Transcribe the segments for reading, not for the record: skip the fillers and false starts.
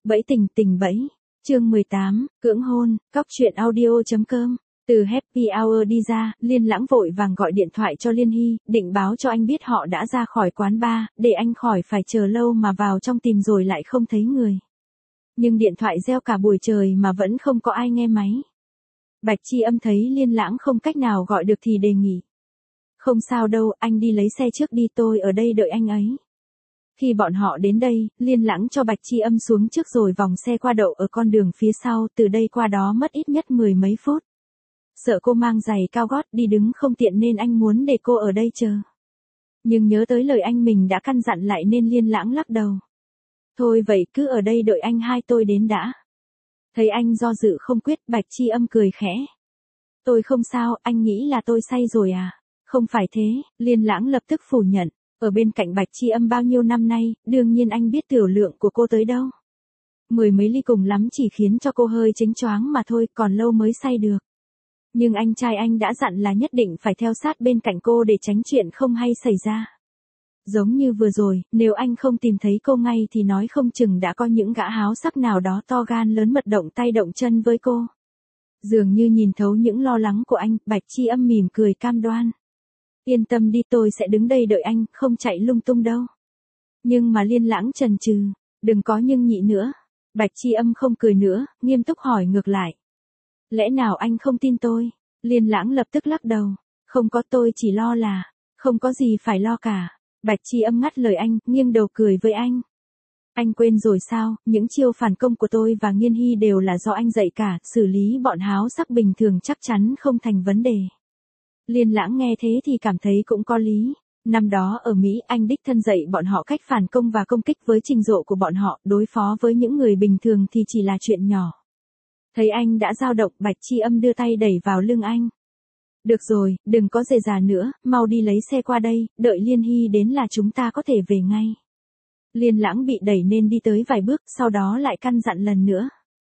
Bẫy tình tình bẫy. Chương 18, cưỡng hôn, cóc truyện audio.com. Từ happy hour đi ra, Liên Lãng vội vàng gọi điện thoại cho Liên Hy, định báo cho anh biết họ đã ra khỏi quán bar, để anh khỏi phải chờ lâu mà vào trong tìm rồi lại không thấy người. Nhưng điện thoại reo cả buổi trời mà vẫn không có ai nghe máy. Bạch Chi Âm thấy Liên Lãng không cách nào gọi được thì đề nghị. Không sao đâu, anh đi lấy xe trước đi, tôi ở đây đợi anh ấy. Khi bọn họ đến đây, Liên Lãng cho Bạch Chi Âm xuống trước rồi vòng xe qua đậu ở con đường phía sau, từ đây qua đó mất ít nhất 10 mấy phút. Sợ cô mang giày cao gót đi đứng không tiện nên anh muốn để cô ở đây chờ. Nhưng nhớ tới lời anh mình đã căn dặn lại nên Liên Lãng lắc đầu. Thôi vậy cứ ở đây đợi anh hai tôi đến đã. Thấy anh do dự không quyết, Bạch Chi Âm cười khẽ. Tôi không sao, anh nghĩ là tôi say rồi à? Không phải thế, Liên Lãng lập tức phủ nhận. Ở bên cạnh Bạch Chi Âm bao nhiêu năm nay, đương nhiên anh biết tiểu lượng của cô tới đâu. 10 mấy ly cùng lắm chỉ khiến cho cô hơi chếnh choáng mà thôi, còn lâu mới say được. Nhưng anh trai anh đã dặn là nhất định phải theo sát bên cạnh cô để tránh chuyện không hay xảy ra. Giống như vừa rồi, nếu anh không tìm thấy cô ngay thì nói không chừng đã có những gã háo sắc nào đó to gan lớn mật động tay động chân với cô. Dường như nhìn thấu những lo lắng của anh, Bạch Chi Âm mỉm cười cam đoan. Yên tâm đi, tôi sẽ đứng đây đợi anh, không chạy lung tung đâu. Nhưng mà Liên Lãng chần chừ, đừng có nhưng nhị nữa. Bạch Chi Âm không cười nữa, nghiêm túc hỏi ngược lại. Lẽ nào anh không tin tôi? Liên Lãng lập tức lắc đầu. Không có, tôi chỉ lo là, không có gì phải lo cả. Bạch Chi Âm ngắt lời anh, nghiêng đầu cười với anh. Anh quên rồi sao, những chiêu phản công của tôi và Nghiên Hy đều là do anh dạy cả, xử lý bọn háo sắc bình thường chắc chắn không thành vấn đề. Liên Lãng nghe thế thì cảm thấy cũng có lý. Năm đó ở Mỹ anh đích thân dạy bọn họ cách phản công và công kích với trình độ của bọn họ, đối phó với những người bình thường thì chỉ là chuyện nhỏ. Thấy anh đã dao động, Bạch Chi Âm đưa tay đẩy vào lưng anh. Được rồi, đừng có dề dà nữa, mau đi lấy xe qua đây, đợi Liên Hy đến là chúng ta có thể về ngay. Liên Lãng bị đẩy nên đi tới vài bước, sau đó lại căn dặn lần nữa.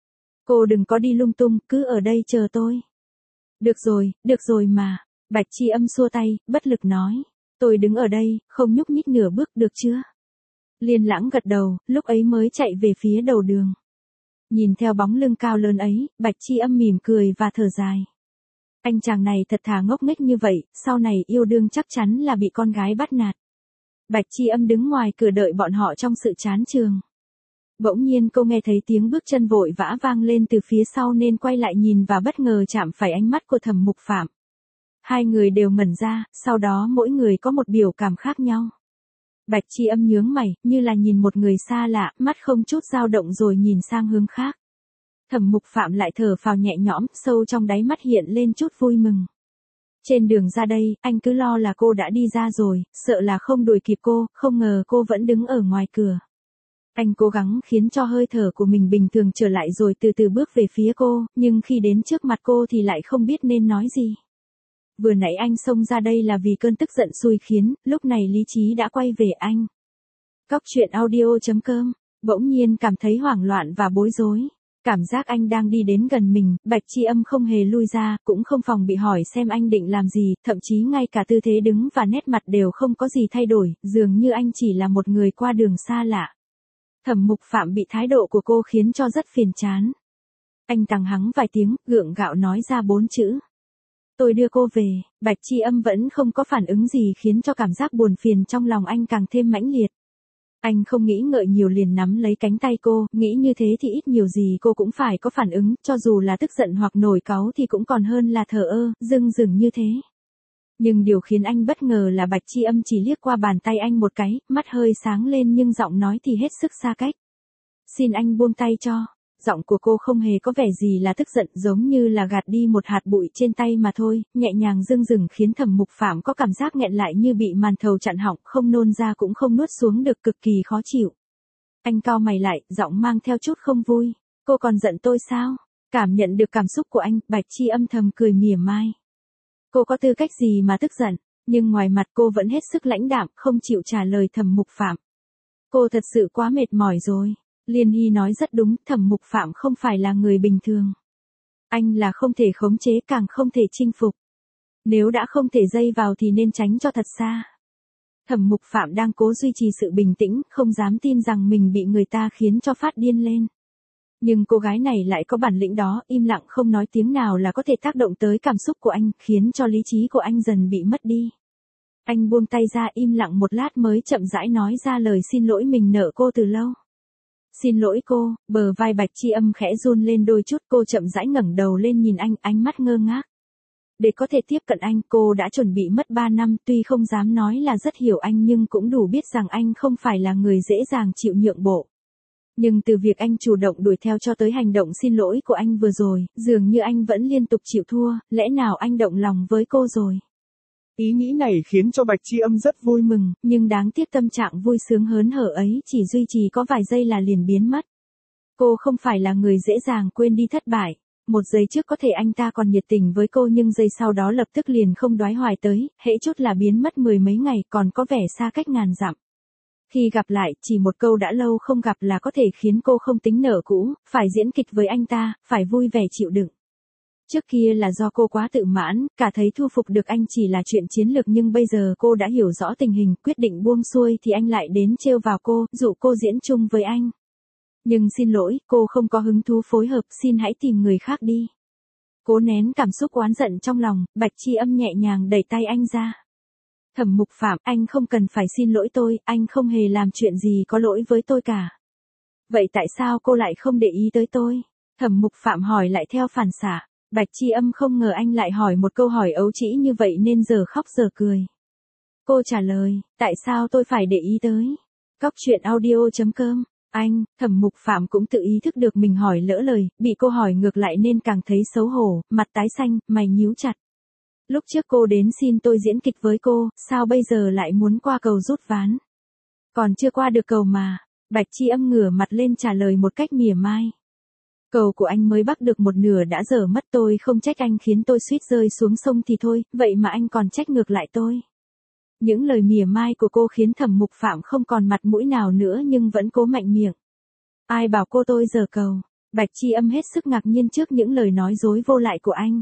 Cô đừng có đi lung tung, cứ ở đây chờ tôi. Được rồi mà. Bạch Chi Âm xua tay, bất lực nói. Tôi đứng ở đây, không nhúc nhích nửa bước được chưa? Liên Lãng gật đầu, lúc ấy mới chạy về phía đầu đường. Nhìn theo bóng lưng cao lớn ấy, Bạch Chi Âm mỉm cười và thở dài. Anh chàng này thật thà ngốc nghếch như vậy, sau này yêu đương chắc chắn là bị con gái bắt nạt. Bạch Chi Âm đứng ngoài cửa đợi bọn họ trong sự chán chường. Bỗng nhiên cô nghe thấy tiếng bước chân vội vã vang lên từ phía sau nên quay lại nhìn và bất ngờ chạm phải ánh mắt của Thẩm Mục Phạm. Hai người đều ngẩn ra, sau đó mỗi người có một biểu cảm khác nhau. Bạch Chi Âm nhướng mày, như là nhìn một người xa lạ, mắt không chút dao động rồi nhìn sang hướng khác. Thẩm Mục Phạm lại thở phào nhẹ nhõm, sâu trong đáy mắt hiện lên chút vui mừng. Trên đường ra đây, anh cứ lo là cô đã đi ra rồi, sợ là không đuổi kịp cô, không ngờ cô vẫn đứng ở ngoài cửa. Anh cố gắng khiến cho hơi thở của mình bình thường trở lại rồi từ từ bước về phía cô, nhưng khi đến trước mặt cô thì lại không biết nên nói gì. Vừa nãy anh xông ra đây là vì cơn tức giận xui khiến, lúc này lý trí đã quay về anh. Cóc truyện audio.com, bỗng nhiên cảm thấy hoảng loạn và bối rối. Cảm giác anh đang đi đến gần mình, Bạch Chi Âm không hề lui ra, cũng không phòng bị hỏi xem anh định làm gì, thậm chí ngay cả tư thế đứng và nét mặt đều không có gì thay đổi, dường như anh chỉ là một người qua đường xa lạ. Thẩm Mục Phạm bị thái độ của cô khiến cho rất phiền chán. Anh tằng hắng vài tiếng, gượng gạo nói ra 4 chữ. Tôi đưa cô về. Bạch Chi Âm vẫn không có phản ứng gì khiến cho cảm giác buồn phiền trong lòng anh càng thêm mãnh liệt. Anh không nghĩ ngợi nhiều liền nắm lấy cánh tay cô, nghĩ như thế thì ít nhiều gì cô cũng phải có phản ứng, cho dù là tức giận hoặc nổi cáu thì cũng còn hơn là thờ ơ, dưng dừng như thế. Nhưng điều khiến anh bất ngờ là Bạch Chi Âm chỉ liếc qua bàn tay anh một cái, mắt hơi sáng lên nhưng giọng nói thì hết sức xa cách. Xin anh buông tay cho. Giọng của cô không hề có vẻ gì là tức giận, giống như là gạt đi một hạt bụi trên tay mà thôi, nhẹ nhàng dưng dừng khiến Thẩm Mục Phạm có cảm giác nghẹn lại như bị màn thầu chặn họng, không nôn ra cũng không nuốt xuống được, cực kỳ khó chịu. Anh cau mày lại, giọng mang theo chút không vui. Cô còn giận tôi sao? Cảm nhận được cảm xúc của anh, Bạch Chi Âm thầm cười mỉa mai. Cô có tư cách gì mà tức giận? Nhưng ngoài mặt cô vẫn hết sức lãnh đạm, không chịu trả lời Thẩm Mục Phạm. Cô thật sự quá mệt mỏi rồi. Liên Hy nói rất đúng, Thẩm Mục Phạm không phải là người bình thường. Anh là không thể khống chế, càng không thể chinh phục. Nếu đã không thể dây vào thì nên tránh cho thật xa. Thẩm Mục Phạm đang cố duy trì sự bình tĩnh, không dám tin rằng mình bị người ta khiến cho phát điên lên. Nhưng cô gái này lại có bản lĩnh đó, im lặng không nói tiếng nào là có thể tác động tới cảm xúc của anh, khiến cho lý trí của anh dần bị mất đi. Anh buông tay ra im lặng một lát mới chậm rãi nói ra lời xin lỗi mình nợ cô từ lâu. Xin lỗi cô, bờ vai Bạch Chi Âm khẽ run lên đôi chút, cô chậm rãi ngẩng đầu lên nhìn anh, ánh mắt ngơ ngác. Để có thể tiếp cận anh, cô đã chuẩn bị mất 3 năm, tuy không dám nói là rất hiểu anh nhưng cũng đủ biết rằng anh không phải là người dễ dàng chịu nhượng bộ. Nhưng từ việc anh chủ động đuổi theo cho tới hành động xin lỗi của anh vừa rồi, dường như anh vẫn liên tục chịu thua, lẽ nào anh động lòng với cô rồi? Ý nghĩ này khiến cho Bạch Chi Âm rất vui mừng, nhưng đáng tiếc tâm trạng vui sướng hớn hở ấy chỉ duy trì có vài giây là liền biến mất. Cô không phải là người dễ dàng quên đi thất bại. Một giây trước có thể anh ta còn nhiệt tình với cô nhưng giây sau đó lập tức liền không đoái hoài tới, hễ chút là biến mất 10 mấy ngày còn có vẻ xa cách ngàn dặm. Khi gặp lại, chỉ một câu đã lâu không gặp là có thể khiến cô không tính nợ cũ, phải diễn kịch với anh ta, phải vui vẻ chịu đựng. Trước kia là do cô quá tự mãn, cả thấy thu phục được anh chỉ là chuyện chiến lược nhưng bây giờ cô đã hiểu rõ tình hình, quyết định buông xuôi thì anh lại đến trêu vào cô, dụ cô diễn chung với anh. Nhưng xin lỗi, cô không có hứng thú phối hợp, xin hãy tìm người khác đi. Cố nén cảm xúc oán giận trong lòng, Bạch Chi Âm nhẹ nhàng đẩy tay anh ra. Thẩm Mục Phạm, anh không cần phải xin lỗi tôi, anh không hề làm chuyện gì có lỗi với tôi cả. Vậy tại sao cô lại không để ý tới tôi? Thẩm Mục Phạm hỏi lại theo phản xạ. Bạch Chi Âm không ngờ anh lại hỏi một câu hỏi ấu trĩ như vậy nên giờ khóc giờ cười. Cô trả lời, tại sao tôi phải để ý tới? Cóc truyện audio.com. Anh, Thẩm Mục Phạm cũng tự ý thức được mình hỏi lỡ lời, bị cô hỏi ngược lại nên càng thấy xấu hổ, mặt tái xanh, mày nhíu chặt. Lúc trước cô đến xin tôi diễn kịch với cô, sao bây giờ lại muốn qua cầu rút ván? Còn chưa qua được cầu mà. Bạch Chi Âm ngửa mặt lên trả lời một cách mỉa mai. Cầu của anh mới bắt được một nửa đã dở mất, tôi không trách anh khiến tôi suýt rơi xuống sông thì thôi, vậy mà anh còn trách ngược lại tôi. Những lời mỉa mai của cô khiến Thẩm Mục Phạm không còn mặt mũi nào nữa nhưng vẫn cố mạnh miệng. Ai bảo cô tôi dở cầu? Bạch Chi Âm hết sức ngạc nhiên trước những lời nói dối vô lại của anh.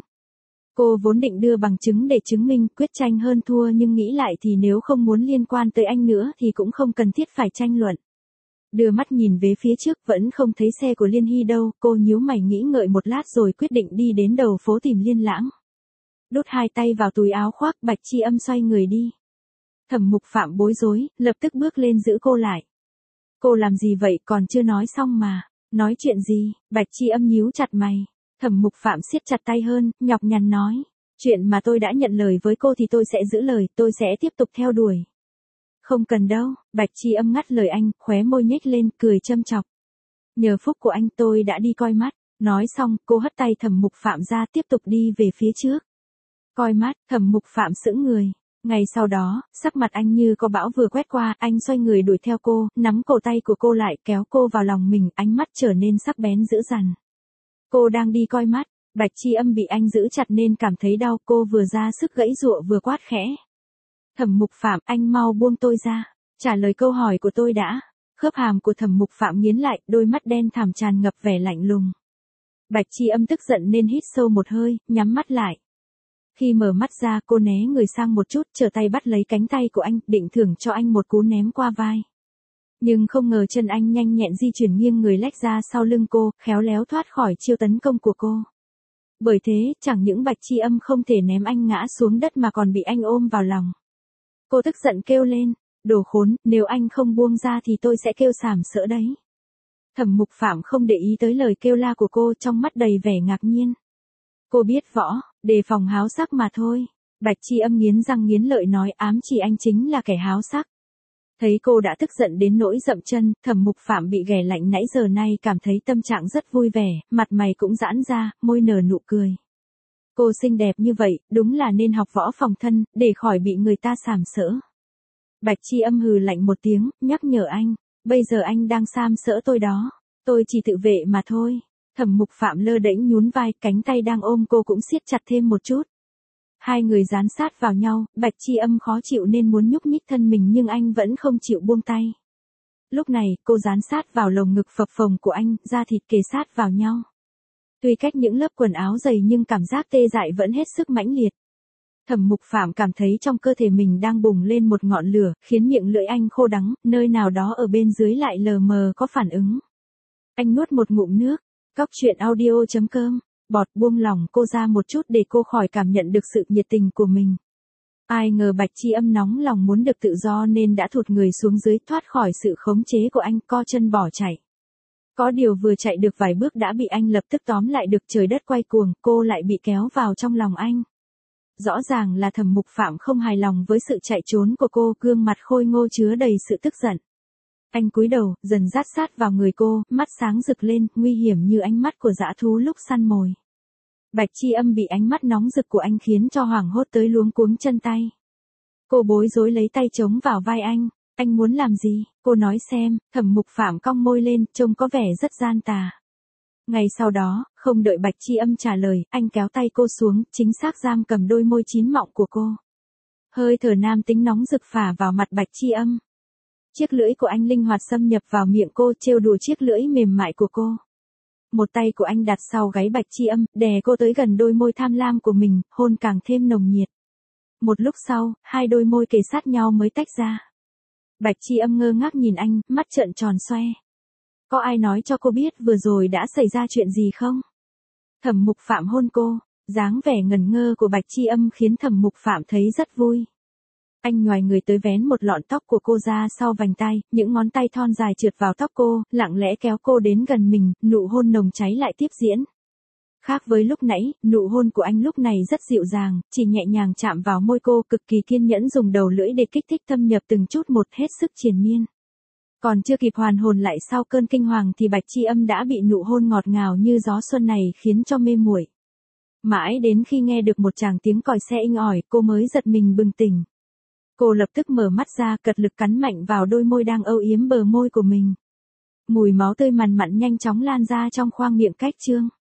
Cô vốn định đưa bằng chứng để chứng minh quyết tranh hơn thua nhưng nghĩ lại thì nếu không muốn liên quan tới anh nữa thì cũng không cần thiết phải tranh luận. Đưa mắt nhìn về phía trước vẫn không thấy xe của Liên Hy đâu, cô nhíu mày nghĩ ngợi một lát rồi quyết định đi đến đầu phố tìm Liên Lãng. Đút hai tay vào túi áo khoác, Bạch Chi Âm xoay người đi. Thẩm Mục Phạm bối rối, lập tức bước lên giữ cô lại. Cô làm gì vậy, còn chưa nói xong mà. Nói chuyện gì? Bạch Chi Âm nhíu chặt mày. Thẩm Mục Phạm siết chặt tay hơn, nhọc nhằn nói. Chuyện mà tôi đã nhận lời với cô thì tôi sẽ giữ lời, tôi sẽ tiếp tục theo đuổi. Không cần đâu, Bạch Chi Âm ngắt lời anh, khóe môi nhếch lên, cười châm chọc. Nhờ phúc của anh tôi đã đi coi mắt. Nói xong, cô hất tay Thẩm Mục Phạm ra tiếp tục đi về phía trước. Coi mắt, Thẩm Mục Phạm sững người. Ngày sau đó, sắc mặt anh như có bão vừa quét qua, anh xoay người đuổi theo cô, nắm cổ tay của cô lại, kéo cô vào lòng mình, ánh mắt trở nên sắc bén dữ dằn. Cô đang đi coi mắt, Bạch Chi Âm bị anh giữ chặt nên cảm thấy đau, cô vừa ra sức gãy giụa vừa quát khẽ. Thẩm Mục Phạm, anh mau buông tôi ra, trả lời câu hỏi của tôi đã. Khớp hàm của Thẩm Mục Phạm nghiến lại, đôi mắt đen thẳm tràn ngập vẻ lạnh lùng. Bạch Chi Âm tức giận nên hít sâu một hơi, nhắm mắt lại. Khi mở mắt ra, cô né người sang một chút, trở tay bắt lấy cánh tay của anh, định thưởng cho anh một cú ném qua vai. Nhưng không ngờ chân anh nhanh nhẹn di chuyển nghiêng người lách ra sau lưng cô, khéo léo thoát khỏi chiêu tấn công của cô. Bởi thế, chẳng những Bạch Chi Âm không thể ném anh ngã xuống đất mà còn bị anh ôm vào lòng. Cô tức giận kêu lên, đồ khốn, nếu anh không buông ra thì tôi sẽ kêu sàm sỡ đấy. Thẩm Mục Phạm không để ý tới lời kêu la của cô, trong mắt đầy vẻ ngạc nhiên. Cô biết võ, đề phòng háo sắc mà thôi. Bạch Chi Âm nghiến răng nghiến lợi nói, ám chỉ anh chính là kẻ háo sắc. Thấy cô đã tức giận đến nỗi dậm chân, Thẩm Mục Phạm bị ghẻ lạnh nãy giờ nay cảm thấy tâm trạng rất vui vẻ, mặt mày cũng giãn ra, môi nở nụ cười. Cô xinh đẹp như vậy, đúng là nên học võ phòng thân, để khỏi bị người ta sàm sỡ. Bạch Chi Âm hừ lạnh một tiếng, nhắc nhở anh, bây giờ anh đang sàm sỡ tôi đó, tôi chỉ tự vệ mà thôi. Thẩm Mục Phạm lơ đễnh nhún vai, cánh tay đang ôm cô cũng siết chặt thêm một chút. Hai người dán sát vào nhau, Bạch Chi Âm khó chịu nên muốn nhúc nhích thân mình nhưng anh vẫn không chịu buông tay. Lúc này, cô dán sát vào lồng ngực phập phồng của anh, da thịt kề sát vào nhau. Tuy cách những lớp quần áo dày nhưng cảm giác tê dại vẫn hết sức mãnh liệt. Thẩm Mục Phạm cảm thấy trong cơ thể mình đang bùng lên một ngọn lửa, khiến miệng lưỡi anh khô đắng, nơi nào đó ở bên dưới lại lờ mờ có phản ứng. Anh nuốt một ngụm nước. Cóc truyện audio.com. Bọt buông lỏng cô ra một chút để cô khỏi cảm nhận được sự nhiệt tình của mình. Ai ngờ Bạch Chi Âm nóng lòng muốn được tự do nên đã thụt người xuống dưới thoát khỏi sự khống chế của anh, co chân bỏ chạy. Có điều vừa chạy được vài bước đã bị anh lập tức tóm lại được, trời đất quay cuồng, cô lại bị kéo vào trong lòng anh. Rõ ràng là Thẩm Mục Phạm không hài lòng với sự chạy trốn của cô, gương mặt khôi ngô chứa đầy sự tức giận. Anh cúi đầu, dần dát sát vào người cô, mắt sáng rực lên, nguy hiểm như ánh mắt của dã thú lúc săn mồi. Bạch Chi Âm bị ánh mắt nóng rực của anh khiến cho hoảng hốt tới luống cuống chân tay. Cô bối rối lấy tay chống vào vai anh muốn làm gì, cô nói xem. Thẩm Mục Phạm cong môi lên, trông có vẻ rất gian tà. Ngày sau đó, không đợi Bạch Chi Âm trả lời, anh kéo tay cô xuống, chính xác giam cầm đôi môi chín mọng của cô. Hơi thở nam tính nóng rực phả vào mặt Bạch Chi Âm. Chiếc lưỡi của anh linh hoạt xâm nhập vào miệng cô, trêu đùa chiếc lưỡi mềm mại của cô. Một tay của anh đặt sau gáy Bạch Chi Âm, đè cô tới gần đôi môi tham lam của mình, hôn càng thêm nồng nhiệt. Một lúc sau, hai đôi môi kề sát nhau mới tách ra. Bạch Chi Âm ngơ ngác nhìn anh, mắt trợn tròn xoe. Có ai nói cho cô biết vừa rồi đã xảy ra chuyện gì không? Thẩm Mục Phạm hôn cô, dáng vẻ ngẩn ngơ của Bạch Chi Âm khiến Thẩm Mục Phạm thấy rất vui. Anh nhoài người tới vén một lọn tóc của cô ra sau vành tai, những ngón tay thon dài trượt vào tóc cô, lặng lẽ kéo cô đến gần mình, nụ hôn nồng cháy lại tiếp diễn. Khác với lúc nãy, nụ hôn của anh lúc này rất dịu dàng, chỉ nhẹ nhàng chạm vào môi cô, cực kỳ kiên nhẫn dùng đầu lưỡi để kích thích thâm nhập từng chút một, hết sức triền miên. Còn chưa kịp hoàn hồn lại sau cơn kinh hoàng thì Bạch Chi Âm đã bị nụ hôn ngọt ngào như gió xuân này khiến cho mê muội. Mãi đến khi nghe được một tràng tiếng còi xe inh ỏi, cô mới giật mình bừng tỉnh. Cô lập tức mở mắt ra, cật lực cắn mạnh vào đôi môi đang âu yếm bờ môi của mình. Mùi máu tươi mằn mặn nhanh chóng lan ra trong khoang miệng cách trương.